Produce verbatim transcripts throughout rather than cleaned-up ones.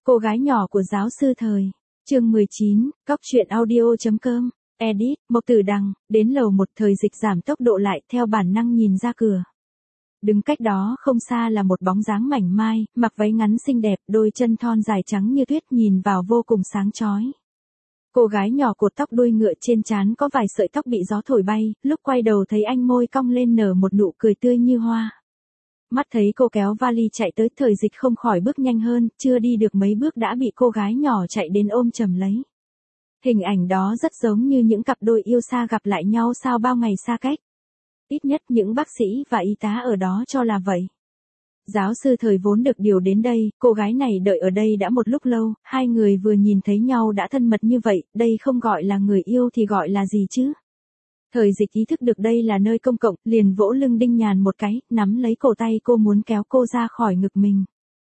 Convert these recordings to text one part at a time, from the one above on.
Cô gái nhỏ của giáo sư thời. Chương mười chín, cóc truyện audio.com. Edit, Mộc Tử Đằng, đến lầu một. Thời Dịch giảm tốc độ lại, theo bản năng nhìn ra cửa. Đứng cách đó không xa là một bóng dáng mảnh mai, mặc váy ngắn xinh đẹp, đôi chân thon dài trắng như tuyết, nhìn vào vô cùng sáng chói. Cô gái nhỏ cột tóc đuôi ngựa, trên trán có vài sợi tóc bị gió thổi bay, lúc quay đầu thấy anh môi cong lên nở một nụ cười tươi như hoa. Mắt thấy cô kéo vali chạy tới, Thời Dịch không khỏi bước nhanh hơn, chưa đi được mấy bước đã bị cô gái nhỏ chạy đến ôm chầm lấy. Hình ảnh đó rất giống như những cặp đôi yêu xa gặp lại nhau sau bao ngày xa cách. Ít nhất những bác sĩ và y tá ở đó cho là vậy. Giáo sư Thời vốn được điều đến đây, cô gái này đợi ở đây đã một lúc lâu, hai người vừa nhìn thấy nhau đã thân mật như vậy, đây không gọi là người yêu thì gọi là gì chứ? Thời Dịch ý thức được đây là nơi công cộng, liền vỗ lưng Đinh Nhàn một cái, nắm lấy cổ tay cô muốn kéo cô ra khỏi ngực mình.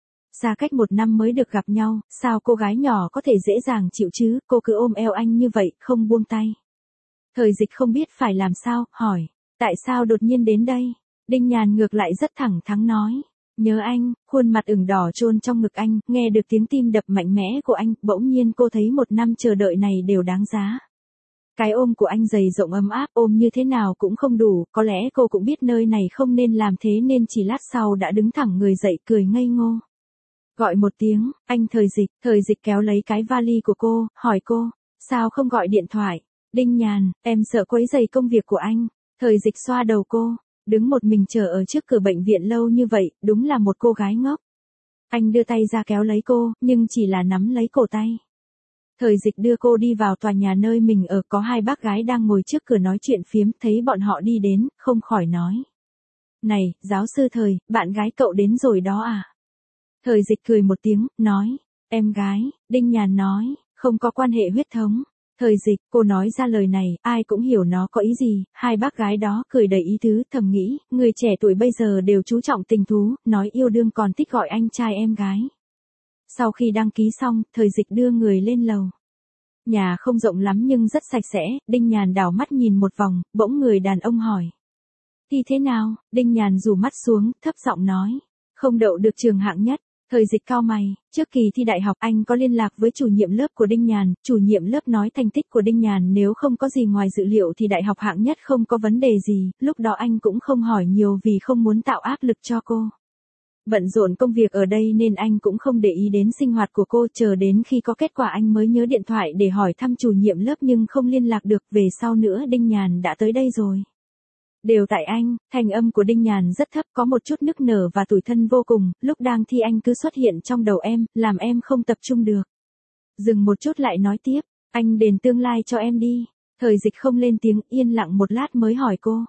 Xa cách một năm mới được gặp nhau, sao cô gái nhỏ có thể dễ dàng chịu chứ, cô cứ ôm eo anh như vậy, không buông tay. Thời Dịch không biết phải làm sao, hỏi, tại sao đột nhiên đến đây? Đinh Nhàn ngược lại rất thẳng thắn nói, nhớ anh. Khuôn mặt ửng đỏ chôn trong ngực anh, nghe được tiếng tim đập mạnh mẽ của anh, bỗng nhiên cô thấy một năm chờ đợi này đều đáng giá. Cái ôm của anh dày rộng ấm áp, ôm như thế nào cũng không đủ, có lẽ cô cũng biết nơi này không nên làm thế nên chỉ lát sau đã đứng thẳng người dậy, cười ngây ngô. Gọi một tiếng, anh Thời Dịch. Thời Dịch kéo lấy cái vali của cô, hỏi cô, sao không gọi điện thoại? Đinh Nhàn, em sợ quấy rầy công việc của anh. Thời Dịch xoa đầu cô, đứng một mình chờ ở trước cửa bệnh viện lâu như vậy, đúng là một cô gái ngốc. Anh đưa tay ra kéo lấy cô, nhưng chỉ là nắm lấy cổ tay. Thời Dịch đưa cô đi vào tòa nhà nơi mình ở, có hai bác gái đang ngồi trước cửa nói chuyện phiếm, thấy bọn họ đi đến, không khỏi nói. Này, giáo sư Thời, bạn gái cậu đến rồi đó à? Thời Dịch cười một tiếng, nói, em gái. Đinh Nhàn nói, không có quan hệ huyết thống. Thời Dịch, cô nói ra lời này, ai cũng hiểu nó có ý gì, hai bác gái đó cười đầy ý tứ, thầm nghĩ, người trẻ tuổi bây giờ đều chú trọng tình thú, nói yêu đương còn thích gọi anh trai em gái. Sau khi đăng ký xong, Thời Dịch đưa người lên lầu. Nhà không rộng lắm nhưng rất sạch sẽ, Đinh Nhàn đảo mắt nhìn một vòng, bỗng người đàn ông hỏi. Thì thế nào? Đinh Nhàn rủ mắt xuống, thấp giọng nói. Không đậu được trường hạng nhất. Thời Dịch cau mày, trước kỳ thi đại học anh có liên lạc với chủ nhiệm lớp của Đinh Nhàn, chủ nhiệm lớp nói thành tích của Đinh Nhàn nếu không có gì ngoài dự liệu thì đại học hạng nhất không có vấn đề gì, lúc đó anh cũng không hỏi nhiều vì không muốn tạo áp lực cho cô. Bận rộn công việc ở đây nên anh cũng không để ý đến sinh hoạt của cô, chờ đến khi có kết quả anh mới nhớ điện thoại để hỏi thăm chủ nhiệm lớp nhưng không liên lạc được, về sau nữa Đinh Nhàn đã tới đây rồi. Đều tại anh. Thành âm của Đinh Nhàn rất thấp, có một chút nức nở và tủi thân vô cùng, lúc đang thi anh cứ xuất hiện trong đầu em, làm em không tập trung được. Dừng một chút lại nói tiếp, anh đền tương lai cho em đi. Thời Dịch không lên tiếng, yên lặng một lát mới hỏi cô.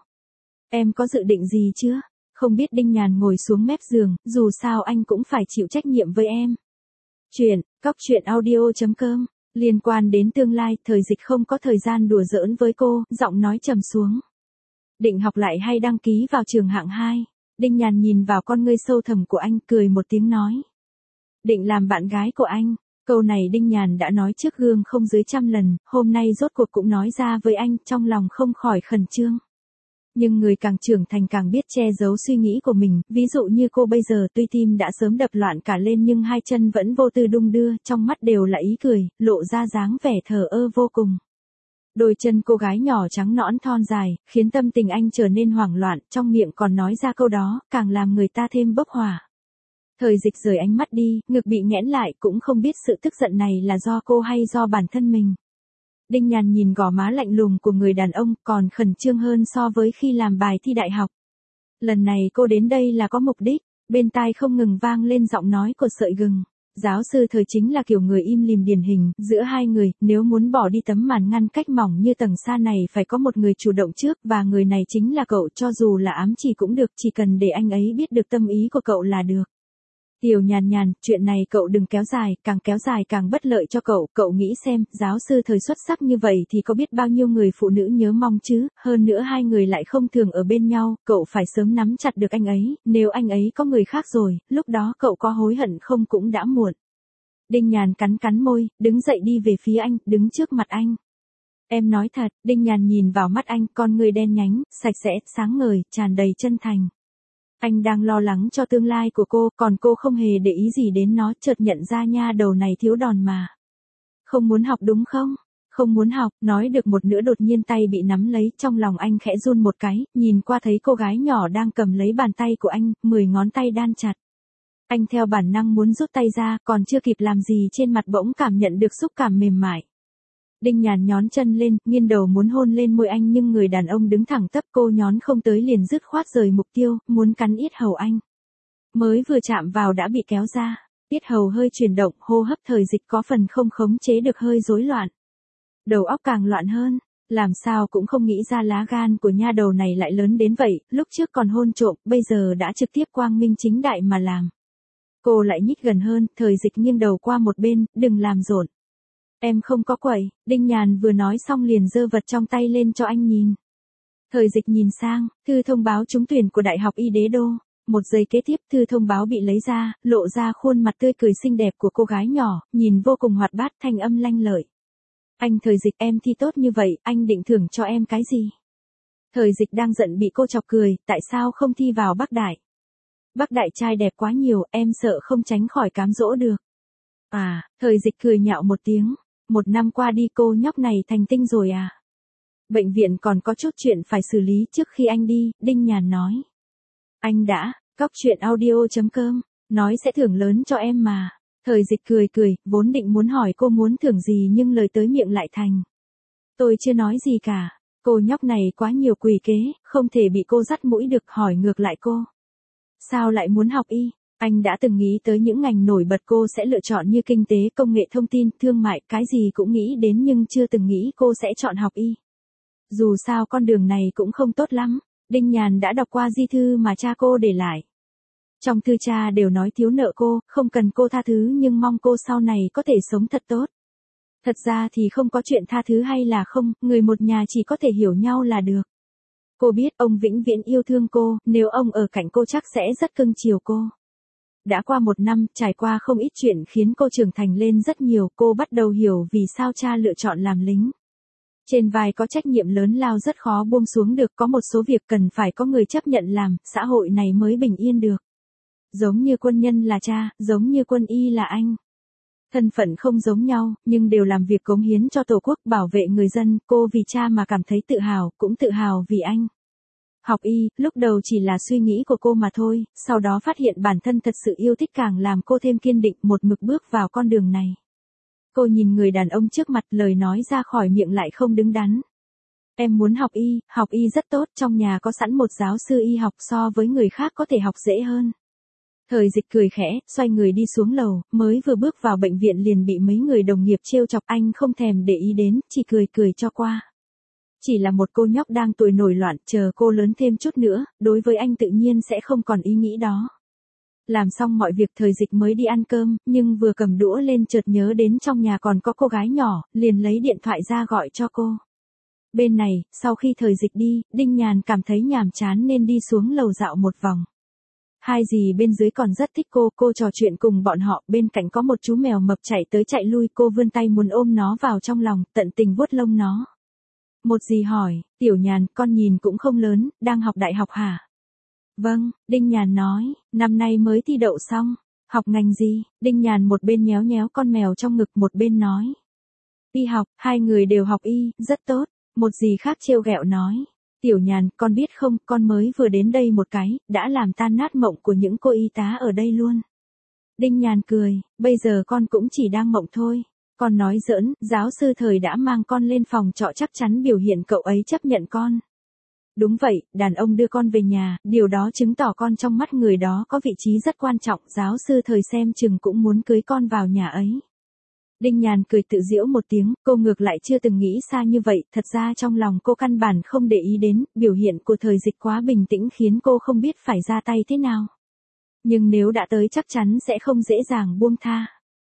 Em có dự định gì chưa? Không biết. Đinh Nhàn ngồi xuống mép giường, dù sao anh cũng phải chịu trách nhiệm với em. Chuyện, cóc truyện audio.com. Liên quan đến tương lai, Thời Dịch không có thời gian đùa giỡn với cô, giọng nói trầm xuống. Định học lại hay đăng ký vào trường hạng hai? Đinh Nhàn nhìn vào con ngươi sâu thẳm của anh, cười một tiếng nói. Định làm bạn gái của anh. Câu này Đinh Nhàn đã nói trước gương không dưới trăm lần, hôm nay rốt cuộc cũng nói ra với anh, trong lòng không khỏi khẩn trương. Nhưng người càng trưởng thành càng biết che giấu suy nghĩ của mình, ví dụ như cô bây giờ tuy tim đã sớm đập loạn cả lên nhưng hai chân vẫn vô tư đung đưa, trong mắt đều là ý cười, lộ ra dáng vẻ thờ ơ vô cùng. Đôi chân cô gái nhỏ trắng nõn thon dài, khiến tâm tình anh trở nên hoảng loạn, trong miệng còn nói ra câu đó, càng làm người ta thêm bốc hỏa. Thời Dịch rời ánh mắt đi, ngực bị nghẽn lại, cũng không biết sự tức giận này là do cô hay do bản thân mình. Đinh Nhàn nhìn gò má lạnh lùng của người đàn ông, còn khẩn trương hơn so với khi làm bài thi đại học. Lần này cô đến đây là có mục đích, bên tai không ngừng vang lên giọng nói của sợi gừng. Giáo sư Thời chính là kiểu người im lìm điển hình, giữa hai người, nếu muốn bỏ đi tấm màn ngăn cách mỏng như tầng sa này phải có một người chủ động trước, và người này chính là cậu, cho dù là ám chỉ cũng được, chỉ cần để anh ấy biết được tâm ý của cậu là được. Tiểu Nhàn Nhàn, chuyện này cậu đừng kéo dài, càng kéo dài càng bất lợi cho cậu, cậu nghĩ xem, giáo sư Thời xuất sắc như vậy thì có biết bao nhiêu người phụ nữ nhớ mong chứ, hơn nữa hai người lại không thường ở bên nhau, cậu phải sớm nắm chặt được anh ấy, nếu anh ấy có người khác rồi, lúc đó cậu có hối hận không cũng đã muộn. Đinh Nhàn cắn cắn môi, đứng dậy đi về phía anh, đứng trước mặt anh. Em nói thật. Đinh Nhàn nhìn vào mắt anh, con người đen nhánh, sạch sẽ, sáng ngời, tràn đầy chân thành. Anh đang lo lắng cho tương lai của cô, còn cô không hề để ý gì đến nó, chợt nhận ra nha đầu này thiếu đòn mà. Không muốn học đúng không? Không muốn học, nói được một nửa đột nhiên tay bị nắm lấy, trong lòng anh khẽ run một cái, nhìn qua thấy cô gái nhỏ đang cầm lấy bàn tay của anh, mười ngón tay đan chặt. Anh theo bản năng muốn rút tay ra, còn chưa kịp làm gì trên mặt bỗng cảm nhận được xúc cảm mềm mại. Đinh Nhàn nhón chân lên, nghiêng đầu muốn hôn lên môi anh nhưng người đàn ông đứng thẳng tắp, cô nhón không tới liền dứt khoát rời mục tiêu, muốn cắn yết hầu anh. Mới vừa chạm vào đã bị kéo ra, yết hầu hơi chuyển động, hô hấp Thời Dịch có phần không khống chế được hơi rối loạn. Đầu óc càng loạn hơn, làm sao cũng không nghĩ ra lá gan của nha đầu này lại lớn đến vậy, lúc trước còn hôn trộm, bây giờ đã trực tiếp quang minh chính đại mà làm. Cô lại nhích gần hơn, Thời Dịch nghiêng đầu qua một bên, đừng làm rộn. Em không có quậy, Đinh Nhàn vừa nói xong liền giơ vật trong tay lên cho anh nhìn. Thời Dịch nhìn sang, thư thông báo trúng tuyển của Đại học Y Đế Đô. Một giây kế tiếp thư thông báo bị lấy ra, lộ ra khuôn mặt tươi cười xinh đẹp của cô gái nhỏ, nhìn vô cùng hoạt bát, thanh âm lanh lợi. Anh Thời Dịch, em thi tốt như vậy, anh định thưởng cho em cái gì? Thời Dịch đang giận bị cô chọc cười, tại sao không thi vào Bắc Đại? Bắc Đại trai đẹp quá nhiều, em sợ không tránh khỏi cám dỗ được. À, Thời Dịch cười nhạo một tiếng, một năm qua đi cô nhóc này thành tinh rồi à? Bệnh viện còn có chút chuyện phải xử lý trước khi anh đi, Đinh Nhàn nói. Anh đã, cóc truyện audio chấm com, nói sẽ thưởng lớn cho em mà. Thời Dịch cười cười, vốn định muốn hỏi cô muốn thưởng gì nhưng lời tới miệng lại thành. Tôi chưa nói gì cả, cô nhóc này quá nhiều quỷ kế, không thể bị cô dắt mũi được, hỏi ngược lại cô. Sao lại muốn học y? Anh đã từng nghĩ tới những ngành nổi bật cô sẽ lựa chọn như kinh tế, công nghệ thông tin, thương mại, cái gì cũng nghĩ đến nhưng chưa từng nghĩ cô sẽ chọn học y. Dù sao con đường này cũng không tốt lắm, Đinh Nhàn đã đọc qua di thư mà cha cô để lại. Trong thư cha đều nói thiếu nợ cô, không cần cô tha thứ nhưng mong cô sau này có thể sống thật tốt. Thật ra thì không có chuyện tha thứ hay là không, người một nhà chỉ có thể hiểu nhau là được. Cô biết ông vĩnh viễn yêu thương cô, nếu ông ở cạnh cô chắc sẽ rất cưng chiều cô. Đã qua một năm, trải qua không ít chuyện khiến cô trưởng thành lên rất nhiều, cô bắt đầu hiểu vì sao cha lựa chọn làm lính. Trên vai có trách nhiệm lớn lao rất khó buông xuống được, có một số việc cần phải có người chấp nhận làm, xã hội này mới bình yên được. Giống như quân nhân là cha, giống như quân y là anh. Thân phận không giống nhau, nhưng đều làm việc cống hiến cho Tổ quốc, bảo vệ người dân, cô vì cha mà cảm thấy tự hào, cũng tự hào vì anh. Học y, lúc đầu chỉ là suy nghĩ của cô mà thôi, sau đó phát hiện bản thân thật sự yêu thích càng làm cô thêm kiên định một mực bước vào con đường này. Cô nhìn người đàn ông trước mặt, lời nói ra khỏi miệng lại không đứng đắn. Em muốn học y, học y rất tốt, trong nhà có sẵn một giáo sư y học, so với người khác có thể học dễ hơn. Thời Dịch cười khẽ, xoay người đi xuống lầu, mới vừa bước vào bệnh viện liền bị mấy người đồng nghiệp trêu chọc, anh không thèm để ý đến, chỉ cười cười cho qua. Chỉ là một cô nhóc đang tuổi nổi loạn, chờ cô lớn thêm chút nữa, đối với anh tự nhiên sẽ không còn ý nghĩ đó. Làm xong mọi việc Thời Dịch mới đi ăn cơm, nhưng vừa cầm đũa lên chợt nhớ đến trong nhà còn có cô gái nhỏ, liền lấy điện thoại ra gọi cho cô. Bên này, sau khi Thời Dịch đi, Đinh Nhàn cảm thấy nhàm chán nên đi xuống lầu dạo một vòng. Hai dì bên dưới còn rất thích cô, cô trò chuyện cùng bọn họ, bên cạnh có một chú mèo mập chạy tới chạy lui, cô vươn tay muốn ôm nó vào trong lòng, tận tình vuốt lông nó. Một dì hỏi, Tiểu Nhàn, con nhìn cũng không lớn, đang học đại học hả? Vâng, Đinh Nhàn nói, năm nay mới thi đậu xong. Học ngành gì? Đinh Nhàn một bên nhéo nhéo con mèo trong ngực một bên nói. Y học, hai người đều học y, rất tốt. Một dì khác trêu ghẹo nói. Tiểu Nhàn, con biết không, con mới vừa đến đây một cái, đã làm tan nát mộng của những cô y tá ở đây luôn. Đinh Nhàn cười, bây giờ con cũng chỉ đang mộng thôi. Con nói giỡn, giáo sư Thời đã mang con lên phòng trọ chắc chắn biểu hiện cậu ấy chấp nhận con. Đúng vậy, đàn ông đưa con về nhà, điều đó chứng tỏ con trong mắt người đó có vị trí rất quan trọng, giáo sư Thời xem chừng cũng muốn cưới con vào nhà ấy. Đinh Nhàn cười tự giễu một tiếng, cô ngược lại chưa từng nghĩ xa như vậy, thật ra trong lòng cô căn bản không để ý đến, biểu hiện của Thời Dịch quá bình tĩnh khiến cô không biết phải ra tay thế nào. Nhưng nếu đã tới chắc chắn sẽ không dễ dàng buông tha.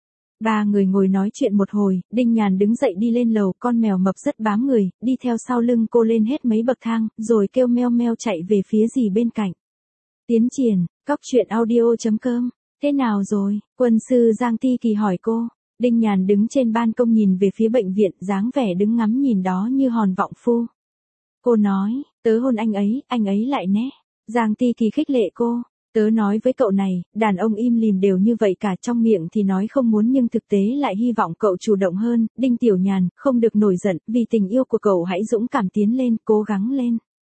Ba người ngồi nói chuyện một hồi, Đinh Nhàn đứng dậy đi lên lầu, con mèo mập rất bám người, đi theo sau lưng cô lên hết mấy bậc thang, rồi kêu meo meo chạy về phía dì bên cạnh. Tiến triển, cóc truyện audio chấm com, thế nào rồi? Quân sư Giang Ti Kỳ hỏi cô. Đinh Nhàn đứng trên ban công nhìn về phía bệnh viện, dáng vẻ đứng ngắm nhìn đó như hòn vọng phu. Cô nói, tớ hôn anh ấy, anh ấy lại né. Giang Ti Kỳ khích lệ cô. Tớ nói với cậu này, đàn ông im lìm đều như vậy cả, trong miệng thì nói không muốn nhưng thực tế lại hy vọng cậu chủ động hơn. Đinh Tiểu Nhàn, không được nổi giận, vì tình yêu của cậu hãy dũng cảm tiến lên, cố gắng lên.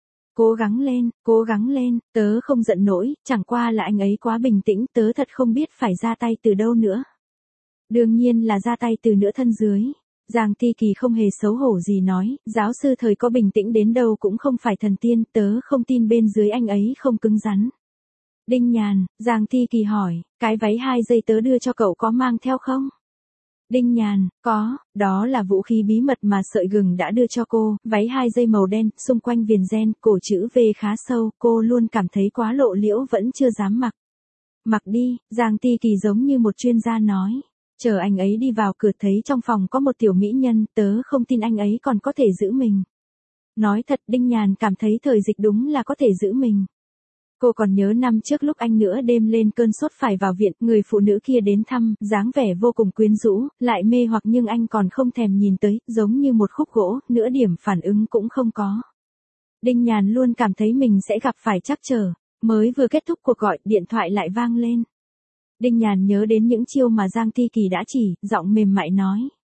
Cố gắng lên, cố gắng lên, tớ không giận nổi, chẳng qua là anh ấy quá bình tĩnh, tớ thật không biết phải ra tay từ đâu nữa. Đương nhiên là ra tay từ nửa thân dưới. Giang Ti Kỳ không hề xấu hổ gì nói, giáo sư Thời có bình tĩnh đến đâu cũng không phải thần tiên, tớ không tin bên dưới anh ấy không cứng rắn. Đinh Nhàn, Giang Ti Kỳ hỏi, cái váy hai dây tớ đưa cho cậu có mang theo không? Đinh Nhàn, có, đó là vũ khí bí mật mà Sợi Gừng đã đưa cho cô, váy hai dây màu đen, xung quanh viền ren, cổ chữ V khá sâu, cô luôn cảm thấy quá lộ liễu vẫn chưa dám mặc. Mặc đi, Giang Ti Kỳ giống như một chuyên gia nói. Chờ anh ấy đi vào cửa thấy trong phòng có một tiểu mỹ nhân, tớ không tin anh ấy còn có thể giữ mình. Nói thật, Đinh Nhàn cảm thấy Thời Dịch đúng là có thể giữ mình. Cô còn nhớ năm trước lúc anh nửa đêm lên cơn sốt phải vào viện, người phụ nữ kia đến thăm, dáng vẻ vô cùng quyến rũ, lại mê hoặc nhưng anh còn không thèm nhìn tới, giống như một khúc gỗ, nửa điểm phản ứng cũng không có. Đinh Nhàn luôn cảm thấy mình sẽ gặp phải trắc trở, mới vừa kết thúc cuộc gọi, điện thoại lại vang lên. Đinh Nhàn nhớ đến những chiêu mà Giang Ti Kỳ đã chỉ, giọng mềm mại nói.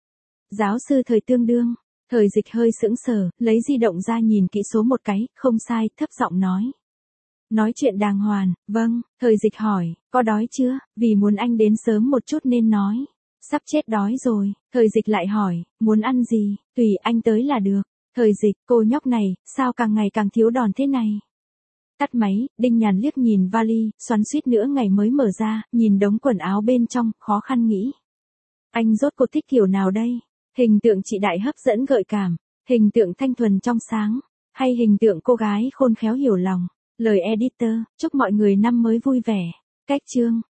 Giáo sư Thời tương đương, Thời Dịch hơi sững sờ, lấy di động ra nhìn kỹ số một cái, không sai, thấp giọng nói. Nói chuyện đàng hoàng, vâng, Thời Dịch hỏi, có đói chưa, vì muốn anh đến sớm một chút nên nói. Sắp chết đói rồi, Thời Dịch lại hỏi, muốn ăn gì, tùy anh tới là được. Thời Dịch, cô nhóc này, sao càng ngày càng thiếu đòn thế này. Tắt máy, Đinh Nhàn liếc nhìn vali, xoắn suýt nữa ngày mới mở ra, nhìn đống quần áo bên trong, khó khăn nghĩ. Anh rốt cuộc thích kiểu nào đây? Hình tượng chị đại hấp dẫn gợi cảm, hình tượng thanh thuần trong sáng, hay hình tượng cô gái khôn khéo hiểu lòng. Lời editor, chúc mọi người năm mới vui vẻ. Cách chương.